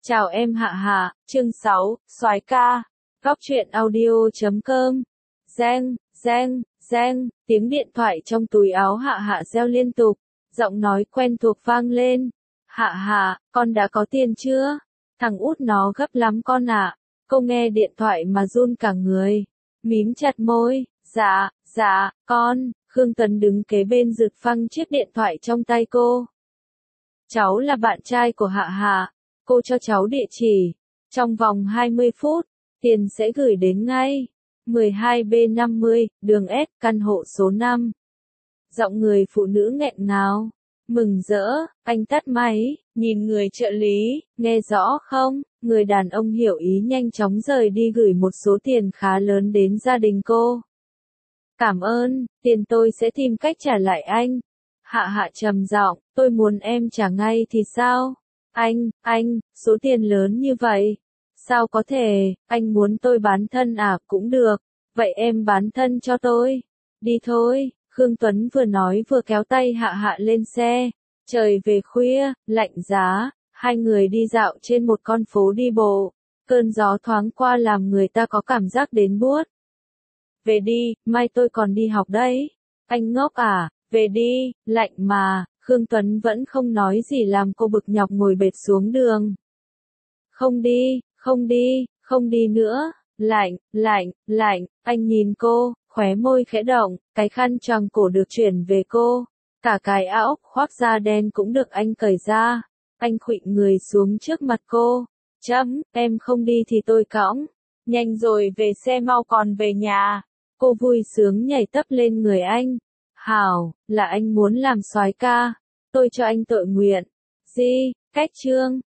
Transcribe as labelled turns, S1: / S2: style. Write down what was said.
S1: Chào em Hạ Hạ, chương 6, soái ca. Góc truyện audio.com. Reng, reng, reng, tiếng điện thoại trong túi áo Hạ Hạ reo liên tục, giọng nói quen thuộc vang lên. Hạ Hạ, con đã có tiền chưa? Thằng út nó gấp lắm con ạ. Cô nghe điện thoại mà run cả người, mím chặt môi. Dạ, con. Khương Tuấn đứng kế bên giật phăng chiếc điện thoại trong tay cô. Cháu là bạn trai của Hạ Hạ. Cô cho cháu địa chỉ. Trong vòng 20 phút, tiền sẽ gửi đến ngay. 12B50, đường S, căn hộ số 5. Giọng người phụ nữ nghẹn ngào. Mừng rỡ, anh tắt máy, nhìn người trợ lý, nghe rõ không? Người đàn ông hiểu ý nhanh chóng rời đi gửi một số tiền khá lớn đến gia đình cô. Cảm ơn, tiền tôi sẽ tìm cách trả lại anh. Hạ Hạ trầm giọng, tôi muốn em trả ngay thì sao? Anh, số tiền lớn như vậy. Sao có thể, anh muốn tôi bán thân à, cũng được. Vậy em bán thân cho tôi. Đi thôi, Khương Tuấn vừa nói vừa kéo tay Hạ Hạ lên xe. Trời về khuya, lạnh giá, hai người đi dạo trên một con phố đi bộ. Cơn gió thoáng qua làm người ta có cảm giác đến buốt. Về đi, mai tôi còn đi học đấy. Anh ngốc à, về đi, lạnh mà. Khương Tuấn vẫn không nói gì làm cô bực nhọc ngồi bệt xuống đường. Không đi nữa, lạnh, anh nhìn cô, khóe môi khẽ động, cái khăn choàng cổ được chuyển về cô. Cả cái áo khoác da đen cũng được anh cởi ra. Anh khuỵu người xuống trước mặt cô. Em không đi thì tôi cõng. Nhanh rồi về xe mau còn về nhà. Cô vui sướng nhảy tấp lên người anh. Hảo, là anh muốn làm soái ca. Tôi cho anh tội nguyện. Cách chương.